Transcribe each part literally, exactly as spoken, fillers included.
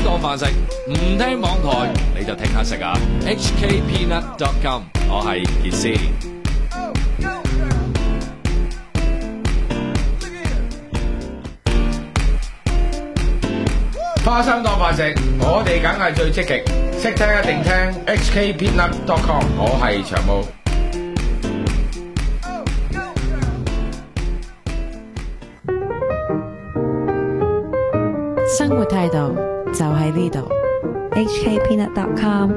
當飯食，唔聽網台你就聽下食啊 ！H K Peanut dot com， 我係傑斯。 花生當飯食，我哋梗係最積極，識聽一定聽 H K Peanut dot com， 我係長毛。 生活態度就喺呢度 H K Peanut dot com。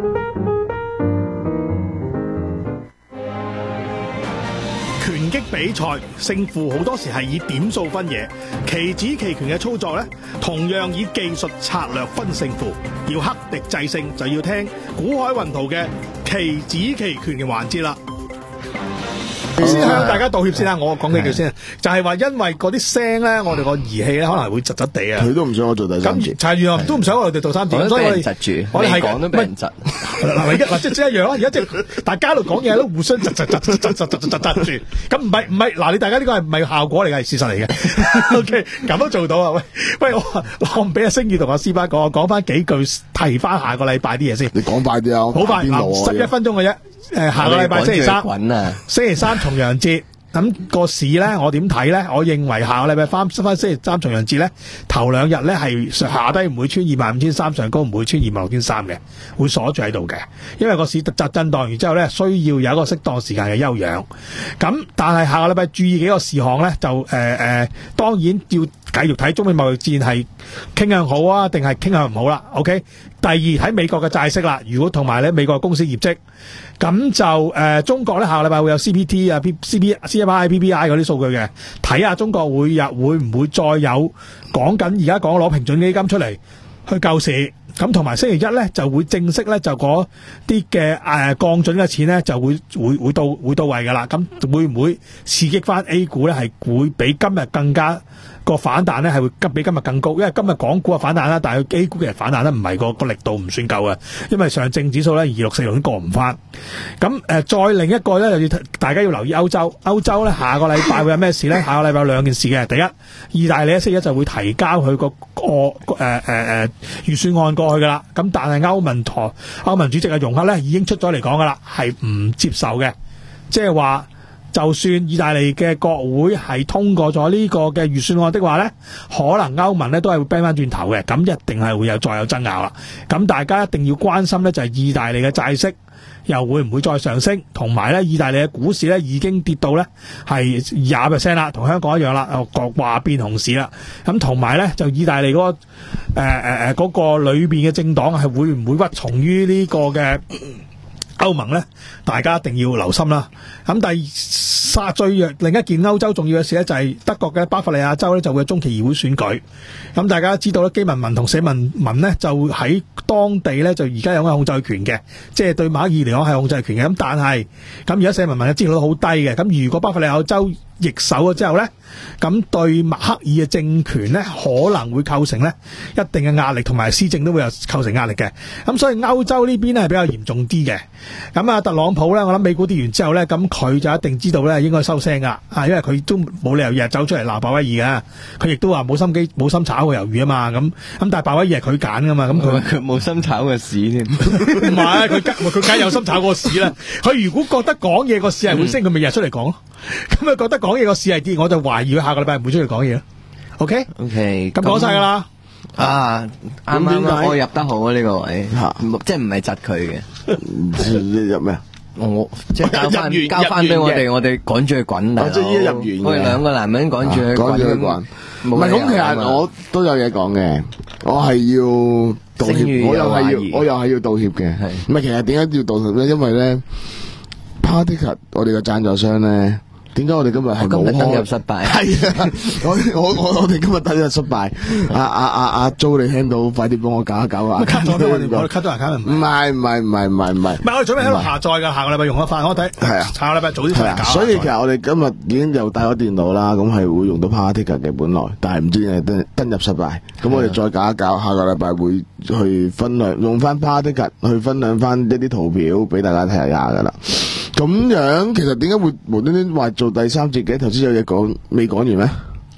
拳擊比賽勝負好多時係以點數分野，棋子棋拳嘅操作呢，同樣以技術策略分勝負。要克敵制勝，就要聽古海雲圖嘅棋子棋拳嘅環節啦。先向大家道歉先啦，我講幾句先，就係話因為嗰啲聲咧，我哋個儀器咧可能會窒窒地啊。 佢都唔想我做第三節， 咁原來都唔想我哋做三節，所以我哋窒住， 我哋係講都俾人窒。 嗱，而家嗱即係即係一樣啦，而家即係大家喺度講嘢都互相窒窒窒窒窒窒窒窒窒住，咁唔係唔係嗱，你大家呢個係唔係效果嚟嘅，係事實嚟嘅。OK， 咁都做到啊！喂喂，我我唔俾阿星宇同阿師班講，我講翻幾句提翻下個禮拜啲嘢先。 你講快啲啊！ 好快，嗱，十一分鐘嘅啫。誒，下個禮拜星期三，星期三重陽節，咁個市咧，我點睇咧？我認為下個禮拜翻翻星期三重陽節咧，頭兩日咧係下低唔會穿二萬五千三，上高唔會穿二萬六千三嘅，會鎖住喺度嘅。因為個市突突震盪完之後咧，需要有一個適當時間嘅休養。咁但係下個禮拜注意幾個事項咧，就誒誒、呃，當然要繼續睇中美貿易戰係傾向好啊，定係傾向唔好啦。OK。第二睇美國嘅債息啦，如果同埋咧美國公司業績，咁就誒、呃、中國咧下個禮拜會有 C P T 啊、P C P C P I P P I 嗰啲數據嘅，睇下中國會有會唔會再有講緊而家講攞平準基金出嚟去救市，咁同埋星期一咧就會正式咧就嗰啲嘅誒降準嘅錢咧就會會會到會到位噶啦，咁會唔會刺激翻 A 股咧係會比今日更加？個反彈咧係會急比今日更高，因為今日港股啊反彈啦，但係 A 股其實反彈咧唔係個個力度唔算夠嘅，因為上證指數咧二六四六都過唔翻。咁誒、呃、再另一個咧又要大家要留意歐洲，歐洲咧下個禮拜會有咩事咧？下個禮拜有兩件事嘅，第一，意大利咧星期一就會提交佢個個誒誒誒預算案過去噶啦，咁但係歐盟台歐盟主席嘅容克咧已經出咗嚟講噶啦，係唔接受嘅，即係話。就算意大利嘅國會係通過咗呢個嘅預算案的話呢，可能歐盟呢都係會啤翻轉頭嘅，咁一定係會有再有爭拗啦。咁大家一定要關心呢，就係意大利嘅債息又會唔會再上升，同埋呢意大利嘅股市呢已經跌到呢係廿 percent 啦，同香港一樣啦，話變熊市啦。咁同埋呢就意大利嗰、那個誒誒誒嗰個裏邊嘅政黨係會唔會屈從於呢個嘅歐盟咧，大家一定要留心啦。咁第三最另一件歐洲重要嘅事咧，就係德國嘅巴伐利亞州咧就會有中期議會選舉。咁大家知道咧，基民盟同社民盟咧就喺當地咧就而家有個控制權嘅，即係對馬克爾嚟講係控制權嘅。咁但係咁而家社民盟嘅支持率好低嘅。咁如果巴伐利亞州易手咗之後咧，咁對默克爾嘅政權咧可能會構成咧一定嘅壓力，同埋施政都會有構成壓力嘅。咁所以歐洲呢邊咧係比較嚴重啲嘅。咁啊特朗普咧，我諗美股跌完之後咧，咁佢就一定知道咧應該收聲噶，啊，因為佢都冇理由日日走出嚟鬧鮑威爾噶，佢亦都話冇心機冇心炒個魷魚啊嘛。咁咁但係鮑威爾係佢揀噶嘛，咁佢佢冇心炒個市添， 唔係佢佢梗係有心炒個市啦。佢如果覺得講嘢個市係會升，佢咪日日出嚟講咯。咁佢覺得講嘢個市係跌，我就懷疑佢下個禮拜唔會出嚟講嘢咯。OK OK， 咁講晒噶啦。 啊，啱啱我入得好啊呢個位，即係唔係窒佢嘅。 你入咩啊？ 我即係交翻交翻俾我哋，我哋趕住去滾啦。 即係依家入完嘅。 我哋兩個男人趕住去趕住去滾。唔係咁，其實我都有嘢講嘅。我係要道歉，我又係要，我又係要道歉嘅。唔係，其實點解要道歉咧？因為咧 ，Partycard 我哋嘅贊助商咧。點解我哋今日係冇開？ 登入失敗。 係啊，我我我我哋今日登入失敗。阿阿阿阿 Jo 你聽到，快啲幫我搞一搞啊 ！cut 咗我哋，我哋 cut 咗 account 唔係唔係唔係唔係唔係。唔係我哋準備喺度下載噶，下個禮拜用得快，我睇。係啊，下個禮拜早啲嚟搞。 所以其實我哋今日已經又帶咗電腦啦，咁係會用到 Partycard 嘅本來，但係唔知係登登入失敗。咁我哋再搞一搞，下個禮拜會去分享，用翻 Partycard去分享翻一啲圖表俾大家睇下噶啦。咁樣其實點解會無端端話做第三節嘅？頭先有嘢講未講完咩？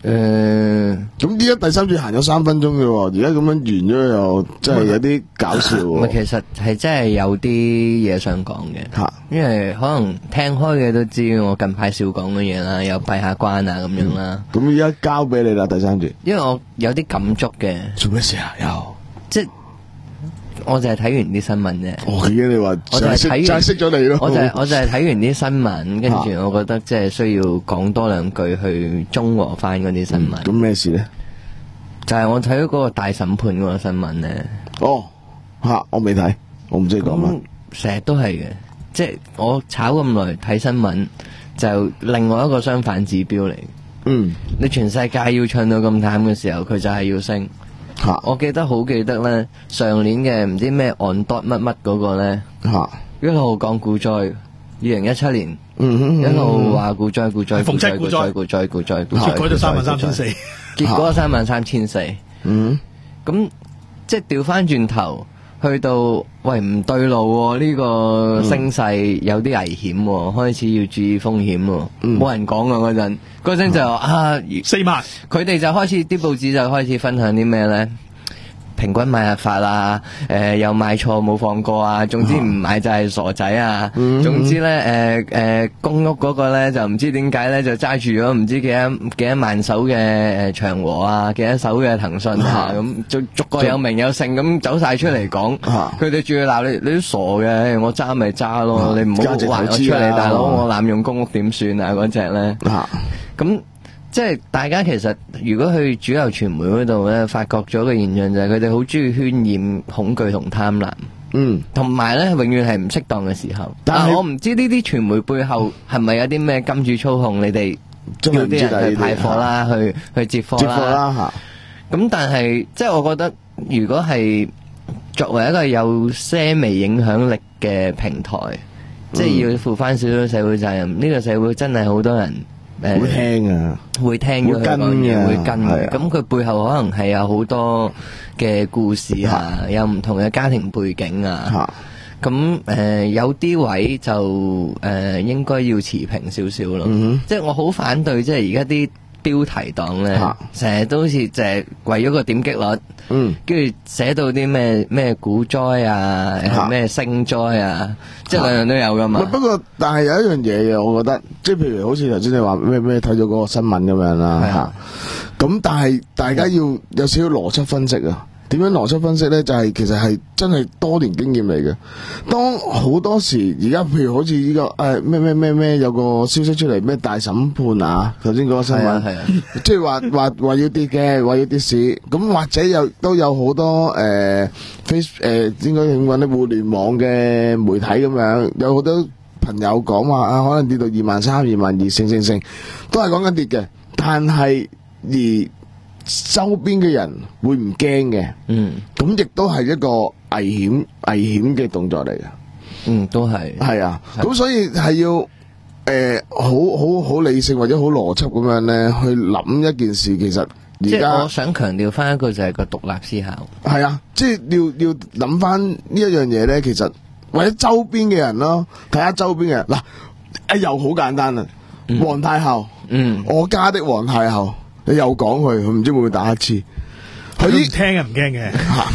誒， 咁依家第三節行咗三分鐘嘅喎，而家咁樣完咗又真係有啲搞笑喎。 唔係，其實係真係有啲嘢想講嘅嚇，因為可能聽開嘅都知我近排少講嘅嘢啦，又閉下關啊咁樣啦。 咁依家交俾你啦，第三節。 因為我有啲感觸嘅。 做咩事啊？又即係我就係睇完啲新聞啫。 哦，已經你話我就係睇完， 就係識咗你咯。 我就係我就係睇完啲新聞，跟住我覺得即係需要講多兩句去中和翻嗰啲新聞。 咁咩事咧？ 就係我睇咗嗰個大審判嗰個新聞咧。 哦，吓我未睇，我唔知講乜。 成日都係嘅，即係我炒咁耐睇新聞，就另外一個相反指標嚟。 嗯， 你全世界要唱到咁淡嘅時候，佢就係要升。 吓， 我記得好記得咧，上年嘅唔知咩 on dot 乜乜嗰個咧， 吓一路講股災，二零一七年， 嗯一路話股災股災逢七股災股災股災， 結果就三萬三千四， 結果三萬三千四， 嗯， 咁即係調翻轉頭。去到喂唔對路喎，呢、這個升勢有啲危險喎，開始要注意風險喎，冇、嗯、人講啊嗰陣，嗰陣就、嗯、啊四萬， 佢哋就開始啲報紙就開始分享啲咩咧？平均買入法啊，誒、呃、又買錯冇放過啊，總之唔買就係傻仔啊，嗯、總之咧誒誒公屋嗰個咧就唔知點解咧就揸住咗唔知幾多幾多萬手嘅誒長和啊，幾多手嘅騰訊啊，咁逐逐個有名有姓咁走晒出嚟講，佢哋仲要鬧你，你都傻嘅，我揸咪揸咯，啊、你唔好話我出嚟，大佬我濫用公屋點算啊嗰隻咧，咁。即係大家其實如果去主流傳媒嗰度咧，發覺咗個現象就係佢哋好中意渲染恐懼同貪婪， 嗯，同埋咧永遠係唔適當嘅時候。但係我唔知呢啲傳媒背後係咪有啲咩金主操控你哋叫啲人去派貨啦，去去接貨啦。接貨啦嚇。咁但係即係我覺得，如果係作為一個有些微影響力嘅平台，嗯、即係要負翻少少社會責任。呢、呢個社會真係好多人。 會聽啊， 會聽咗佢講嘢，會跟嘅。咁佢背後可能係有好多嘅故事啊，有唔同嘅家庭背景啊。咁誒、呃、有啲位就誒、呃、應該要持平少少咯。嗯、即係我好反對，即係而家啲標題黨咧，成日都好似淨係為咗個點擊率，嗯，跟住寫到啲咩咩股災啊，咩星災啊，即係兩樣都有噶嘛。 不過，但係有一樣嘢嘅，我覺得，即係譬如好似頭先你話咩咩睇咗嗰個新聞咁樣啦，嚇。咁但係大家要有少少邏輯分析啊。點樣邏輯分析咧？就係、是、其實係真係多年經驗嚟嘅。當好多時而家譬如好似呢、這個誒咩咩咩咩有個消息出嚟咩大審判啊，頭先嗰個新聞，係啊，即係話話話要跌嘅，話要跌市。咁或者有都有好多誒 face 誒應該點講咧？互聯網嘅媒體咁樣，有好多朋友講話啊，可能跌到二萬三、二萬二，升升升，都係講緊跌嘅。但係而周邊嘅人會唔驚嘅，嗯，咁亦都係一個危險危險嘅動作嚟嘅， 嗯，都係， 係啊，咁所以係要誒、呃、好好好理性或者好邏輯咁樣咧去諗一件事，其實而家我想強調翻一個就係個獨立思考， 係啊，即係要要諗翻呢一樣嘢咧，其實或者周邊嘅人咯，睇下周邊嘅人嗱，誒又好簡單啊，皇太后，嗯，我家的皇太后。你又講佢，佢唔知會唔會打乞嗤？ 佢唔聽嘅唔驚嘅，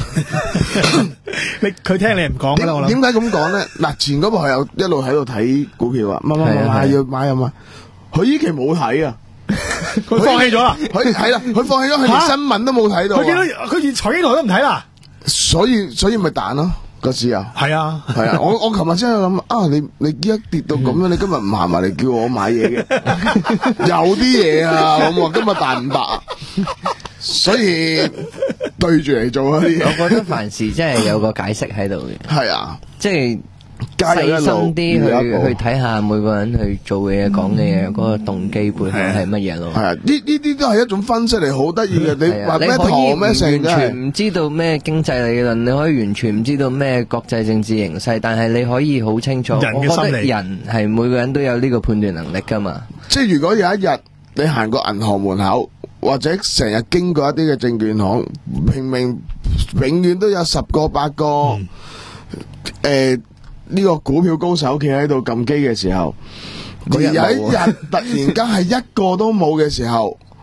你佢聽你唔講啦。我諗點解咁講咧？嗱，前嗰部係有一路喺度睇股票啊，買買買買要買啊嘛。佢依期冇睇啊， 佢放棄咗啦。 佢係啦，佢放棄咗，佢連新聞都冇睇到。 佢見到佢連財經台都唔睇啦。 所以所以咪彈咯個市啊。 係啊係啊，我我琴日先喺度諗啊，你你依家跌到咁樣，你今日唔行埋嚟叫我買嘢嘅，有啲嘢啊，咁我今日大五百啊，所以對住嚟做啊啲嘢。 我覺得凡事真係有個解釋喺度嘅。 係啊， 即係細心啲去去睇下每個人去做嘅嘢、講嘅嘢嗰個動機背後係乜嘢咯。 係啊，呢呢啲都係一種分析嚟，好得意嘅。你話咩堂咩成， 完全唔知道咩經濟理論，你可以完全唔知道咩國際政治形勢，但係你可以好清楚。 人嘅心理， 人係每個人都有呢個判斷能力噶嘛。 即係如果有一日你行過銀行門口，或者成日經過一啲嘅證券行，明明永遠都有十個八個誒。嗯呃呢個股票高手企喺度撳機嘅時候，而有一日突然間係一個都冇嘅時候，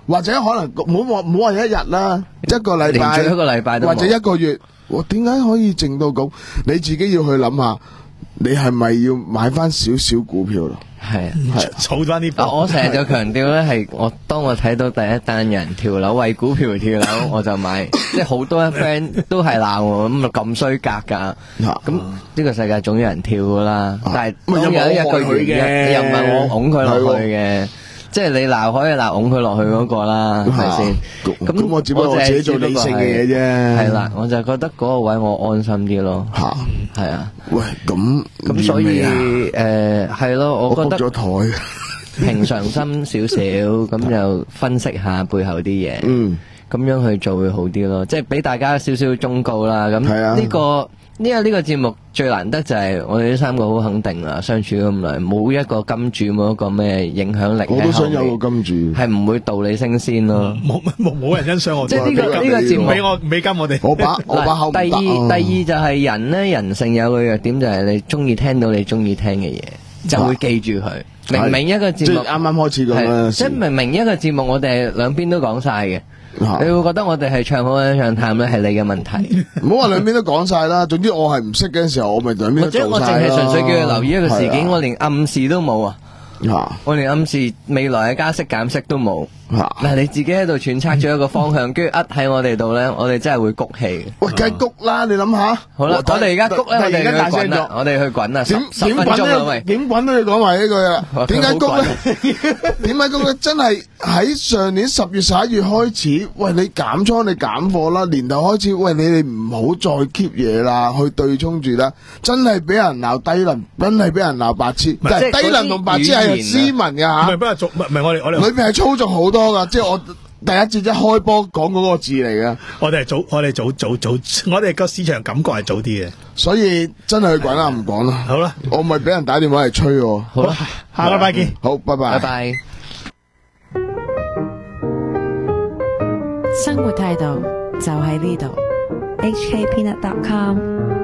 或者可能唔好話唔好話一日啦，一個禮拜， 連續一個禮拜都冇或者一個月，我點解可以靜到咁？你自己要去諗下，你係咪要買翻少少股票咯？ 係啊， 儲翻啲貨。 我成日就強調咧，係我當我睇到第一單人跳樓為股票跳樓，我就買。即係好多 friend 都係鬧我咁咁衰格㗎。咁呢個世界總有人跳㗎啦。但係當有一日個原因，又唔係我拱佢落去嘅。即係你鬧可以鬧拱佢落去嗰個啦，係咪先？ 咁我只不過我自己做理性嘅嘢啫。 係啦，我就覺得嗰個位我安心啲咯。吓，係啊。 喂，咁咁所以誒係咯，我覺得咗台平常心少少，咁就分析下背後啲嘢。 嗯， 咁樣去做會好啲咯，即係俾大家少少忠告啦。咁呢個呢個呢個節目最難得就係我哋呢三個好肯定啦，相處咁耐，冇一個金主，冇一個咩影響力。 我都想有個金主， 係唔會道理升仙咯。 冇冇冇人欣賞我。 即係呢個呢個節目俾我美金我哋。 我把我把口唔得。 第二第二就係人咧，人性有個弱點就係你中意聽到你中意聽嘅嘢，就會記住佢。明明一個節目啱啱開始咁樣， 即係明明一個節目我哋兩邊都講晒嘅。你會覺得我哋係唱好咧唱淡咧係你嘅問題， 唔好話兩邊都講晒啦。總之我係唔識嘅時候，我咪兩邊都做晒啦。 或者我淨係純粹叫佢留意一個事件，我連暗示都冇啊！我連暗示未來嘅加息減息都冇。嗱，你自己喺度揣測咗一個方向，跟住呃喺我哋度咧，我哋真係會谷氣。 喂，梗係谷啦！你諗下。 好啦，我哋而家谷咧，我哋去滾啦，我哋去滾啦，十十分鐘啦，喂， 點滾都要講埋呢句啊！點解谷咧？點解谷咧？真係喺上年十月十一月開始，喂，你減倉你減貨啦，年頭開始，喂，你哋唔好再 keep 嘢啦，去對沖住啦，真係俾人鬧低能，真係俾人鬧白痴。但係低能同白痴係斯文嘅吓， 唔係不係做唔係我哋我哋裏邊係操作好多噶，即係我第一節一開波講嗰個字嚟嘅。 我哋係早，我哋早早早，我哋個市場感覺係早啲嘅， 所以真係去滾啦，唔講啦。 好啦， 我咪俾人打電話嚟催我。 好啦， 下個禮拜見。 好，拜拜。 拜拜。 生活態度就喺呢度。 H K Peanut dot com